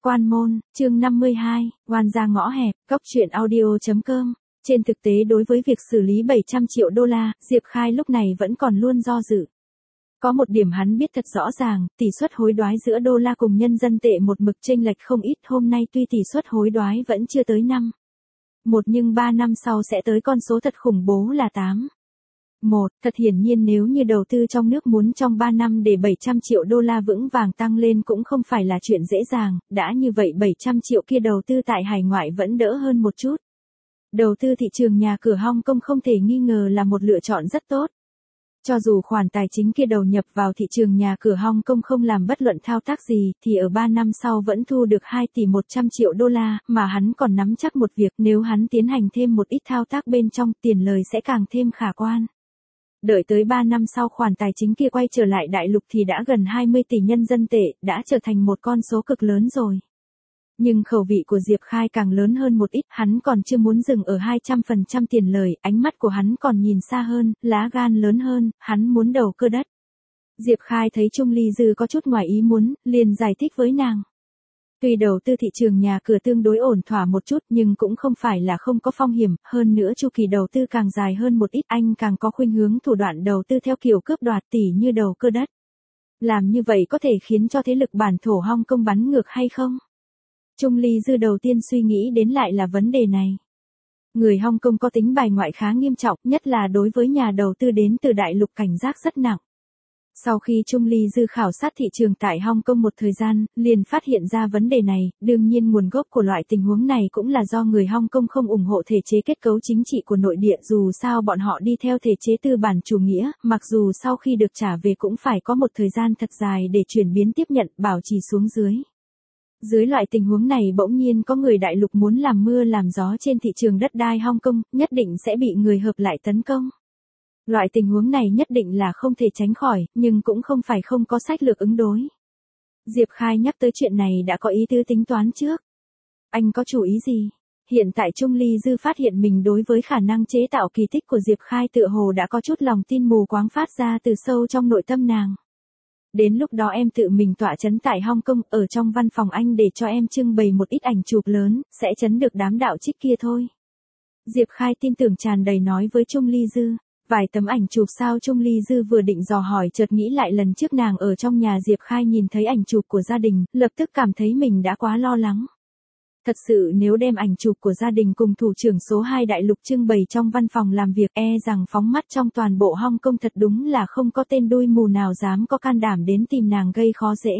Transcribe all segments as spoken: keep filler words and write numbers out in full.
Quan môn, chương năm mươi hai, oan gia ngõ hẹp, góc truyện audio chấm com. Trên thực tế đối với việc xử lý bảy trăm triệu đô la, Diệp Khai lúc này vẫn còn luôn do dự. Có một điểm hắn biết thật rõ ràng, tỷ suất hối đoái giữa đô la cùng nhân dân tệ một mực chênh lệch không ít, hôm nay tuy tỷ suất hối đoái vẫn chưa tới năm một nhưng ba năm sau sẽ tới con số thật khủng bố là tám một. Thật hiển nhiên nếu như đầu tư trong nước muốn trong ba năm để bảy trăm triệu đô la vững vàng tăng lên cũng không phải là chuyện dễ dàng, đã như vậy bảy trăm triệu kia đầu tư tại hải ngoại vẫn đỡ hơn một chút. Đầu tư thị trường nhà cửa Hong Kong không thể nghi ngờ là một lựa chọn rất tốt. Cho dù khoản tài chính kia đầu nhập vào thị trường nhà cửa Hong Kong không làm bất luận thao tác gì, thì ở ba năm sau vẫn thu được hai tỷ một trăm triệu đô la, mà hắn còn nắm chắc một việc, nếu hắn tiến hành thêm một ít thao tác bên trong, tiền lời sẽ càng thêm khả quan. Đợi tới ba năm sau khoản tài chính kia quay trở lại đại lục thì đã gần hai mươi tỷ nhân dân tệ, đã trở thành một con số cực lớn rồi. Nhưng khẩu vị của Diệp Khai càng lớn hơn một ít, hắn còn chưa muốn dừng ở hai trăm phần trăm tiền lời, ánh mắt của hắn còn nhìn xa hơn, lá gan lớn hơn, hắn muốn đầu cơ đất. Diệp Khai thấy Trung Ly Dư có chút ngoài ý muốn, liền giải thích với nàng. Tuy đầu tư thị trường nhà cửa tương đối ổn thỏa một chút nhưng cũng không phải là không có phong hiểm, hơn nữa chu kỳ đầu tư càng dài hơn một ít, anh càng có khuynh hướng thủ đoạn đầu tư theo kiểu cướp đoạt tỉ như đầu cơ đất. Làm như vậy có thể khiến cho thế lực bản thổ Hong Kong bắn ngược hay không? Trung Ly Dư đầu tiên suy nghĩ đến lại là vấn đề này. Người Hong Kong có tính bài ngoại khá nghiêm trọng, nhất là đối với nhà đầu tư đến từ đại lục cảnh giác rất nặng. Sau khi Trung Ly Dư khảo sát thị trường tại Hong Kong một thời gian, liền phát hiện ra vấn đề này, đương nhiên nguồn gốc của loại tình huống này cũng là do người Hong Kong không ủng hộ thể chế kết cấu chính trị của nội địa, dù sao bọn họ đi theo thể chế tư bản chủ nghĩa, mặc dù sau khi được trả về cũng phải có một thời gian thật dài để chuyển biến tiếp nhận, bảo trì xuống dưới. Dưới loại tình huống này bỗng nhiên có người đại lục muốn làm mưa làm gió trên thị trường đất đai Hong Kong, nhất định sẽ bị người hợp lại tấn công. Loại tình huống này nhất định là không thể tránh khỏi, nhưng cũng không phải không có sách lược ứng đối. Diệp Khai nhắc tới chuyện này đã có ý tứ tính toán trước. Anh có chủ ý gì? Hiện tại Trung Ly Dư phát hiện mình đối với khả năng chế tạo kỳ tích của Diệp Khai tựa hồ đã có chút lòng tin mù quáng phát ra từ sâu trong nội tâm nàng. Đến lúc đó em tự mình tọa chấn tại Hong Kong, ở trong văn phòng anh để cho em trưng bày một ít ảnh chụp lớn, sẽ chấn được đám đạo trích kia thôi. Diệp Khai tin tưởng tràn đầy nói với Trung Ly Dư. Vài tấm ảnh chụp sao? Trung Ly Dư vừa định dò hỏi chợt nghĩ lại lần trước nàng ở trong nhà Diệp Khai nhìn thấy ảnh chụp của gia đình, lập tức cảm thấy mình đã quá lo lắng. Thật sự nếu đem ảnh chụp của gia đình cùng thủ trưởng số hai đại lục trưng bày trong văn phòng làm việc, e rằng phóng mắt trong toàn bộ Hong Kong thật đúng là không có tên đuôi mù nào dám có can đảm đến tìm nàng gây khó dễ.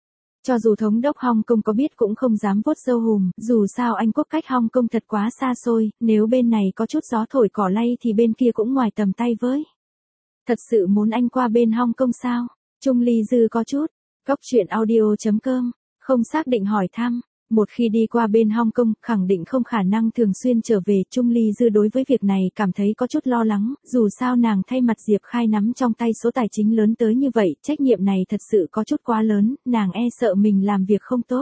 Cho dù thống đốc Hong Kong có biết cũng không dám vuốt râu hùm, dù sao Anh quốc cách Hong Kong thật quá xa xôi, nếu bên này có chút gió thổi cỏ lay thì bên kia cũng ngoài tầm tay với. Thật sự muốn anh qua bên Hong Kong sao? Trung Ly Dư có chút, góc truyện audio chấm com, không xác định hỏi thăm. Một khi đi qua bên Hong Kong, khẳng định không khả năng thường xuyên trở về. Trung Ly Dư đối với việc này cảm thấy có chút lo lắng, dù sao nàng thay mặt Diệp Khai nắm trong tay số tài chính lớn tới như vậy, trách nhiệm này thật sự có chút quá lớn, nàng e sợ mình làm việc không tốt.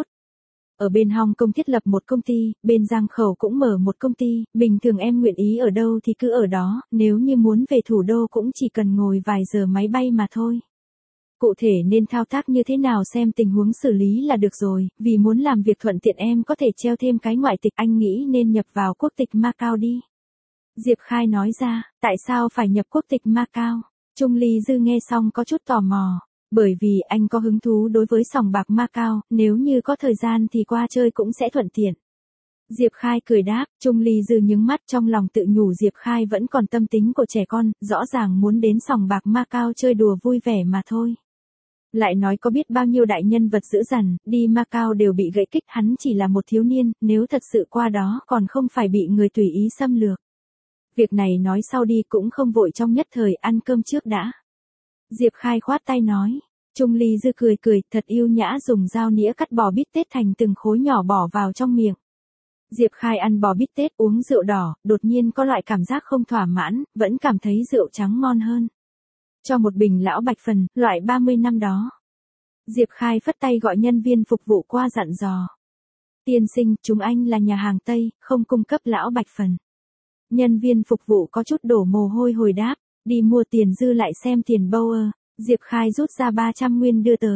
Ở bên Hong Kong thiết lập một công ty, bên Giang Khẩu cũng mở một công ty, bình thường em nguyện ý ở đâu thì cứ ở đó, nếu như muốn về thủ đô cũng chỉ cần ngồi vài giờ máy bay mà thôi. Cụ thể nên thao tác như thế nào xem tình huống xử lý là được rồi, vì muốn làm việc thuận tiện em có thể treo thêm cái ngoại tịch, anh nghĩ nên nhập vào quốc tịch Macau đi. Diệp Khai nói ra, tại sao phải nhập quốc tịch Macau? Trung Ly Dư nghe xong có chút tò mò, bởi vì anh có hứng thú đối với sòng bạc Macau, nếu như có thời gian thì qua chơi cũng sẽ thuận tiện. Diệp Khai cười đáp, Trung Ly Dư nhướng mắt trong lòng tự nhủ Diệp Khai vẫn còn tâm tính của trẻ con, rõ ràng muốn đến sòng bạc Macau chơi đùa vui vẻ mà thôi. Lại nói có biết bao nhiêu đại nhân vật dữ dằn, đi Macau đều bị gãy kích, hắn chỉ là một thiếu niên, nếu thật sự qua đó còn không phải bị người tùy ý xâm lược. Việc này nói sau đi, cũng không vội trong nhất thời, ăn cơm trước đã. Diệp Khai khoát tay nói. Trung Ly Dư cười cười, thật yêu nhã dùng dao nĩa cắt bò bít tết thành từng khối nhỏ bỏ vào trong miệng. Diệp Khai ăn bò bít tết uống rượu đỏ, đột nhiên có loại cảm giác không thỏa mãn, vẫn cảm thấy rượu trắng ngon hơn. Cho một bình lão bạch phần, loại ba mươi năm đó. Diệp Khai phất tay gọi nhân viên phục vụ qua dặn dò. Tiên sinh, chúng anh là nhà hàng Tây, không cung cấp lão bạch phần. Nhân viên phục vụ có chút đổ mồ hôi hồi đáp, đi mua tiền dư lại xem tiền Bauer. Diệp Khai rút ra ba trăm nguyên đưa tới.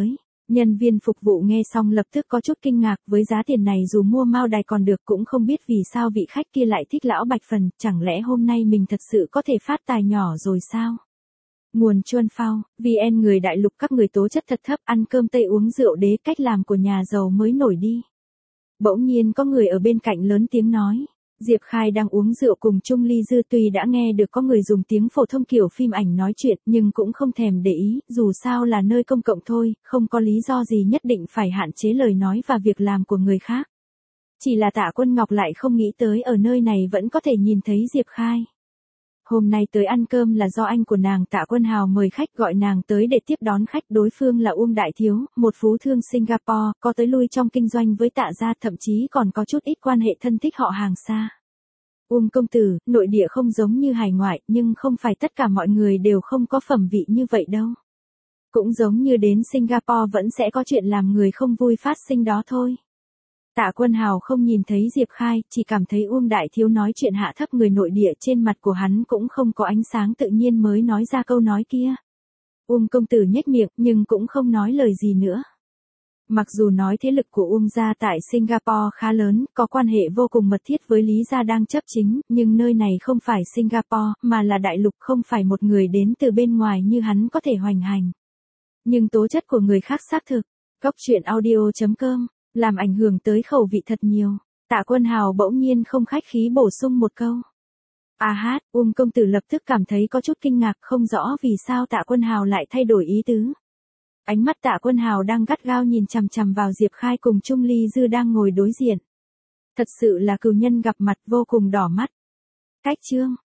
Nhân viên phục vụ nghe xong lập tức có chút kinh ngạc, với giá tiền này dù mua mao đài còn được, cũng không biết vì sao vị khách kia lại thích lão Bạch Phần, chẳng lẽ hôm nay mình thật sự có thể phát tài nhỏ rồi sao? Nguồn Chuân Phao, vê en người đại lục các người tố chất thật thấp, ăn cơm Tây uống rượu đế, cách làm của nhà giàu mới nổi đi. Bỗng nhiên có người ở bên cạnh lớn tiếng nói. Diệp Khai đang uống rượu cùng Trung Ly Dư, tuy đã nghe được có người dùng tiếng phổ thông kiểu phim ảnh nói chuyện, nhưng cũng không thèm để ý, dù sao là nơi công cộng thôi, không có lý do gì nhất định phải hạn chế lời nói và việc làm của người khác. Chỉ là Tạ Quân Ngọc lại không nghĩ tới ở nơi này vẫn có thể nhìn thấy Diệp Khai. Hôm nay tới ăn cơm là do anh của nàng Tạ Quân Hào mời khách, gọi nàng tới để tiếp đón khách, đối phương là Uông Đại Thiếu, một phú thương Singapore, có tới lui trong kinh doanh với Tạ gia, thậm chí còn có chút ít quan hệ thân thích họ hàng xa. Uông công tử, nội địa không giống như hải ngoại, nhưng không phải tất cả mọi người đều không có phẩm vị như vậy đâu. Cũng giống như đến Singapore vẫn sẽ có chuyện làm người không vui phát sinh đó thôi. Tạ Quân Hào không nhìn thấy Diệp Khai, chỉ cảm thấy Uông Đại Thiếu nói chuyện hạ thấp người nội địa, trên mặt của hắn cũng không có ánh sáng tự nhiên mới nói ra câu nói kia. Uông công tử nhếch miệng nhưng cũng không nói lời gì nữa. Mặc dù nói thế lực của Uông gia tại Singapore khá lớn, có quan hệ vô cùng mật thiết với Lý gia đang chấp chính, nhưng nơi này không phải Singapore, mà là đại lục, không phải một người đến từ bên ngoài như hắn có thể hoành hành. Nhưng tố chất của người khác xác thực. Cốc truyện audio chấm com làm ảnh hưởng tới khẩu vị thật nhiều. Tạ Quân Hào bỗng nhiên không khách khí bổ sung một câu. À hát, Uông công tử lập tức cảm thấy có chút kinh ngạc, không rõ vì sao Tạ Quân Hào lại thay đổi ý tứ. Ánh mắt Tạ Quân Hào đang gắt gao nhìn chằm chằm vào Diệp Khai cùng Trung Ly Dư đang ngồi đối diện. Thật sự là cừu nhân gặp mặt, vô cùng đỏ mắt. Cách chương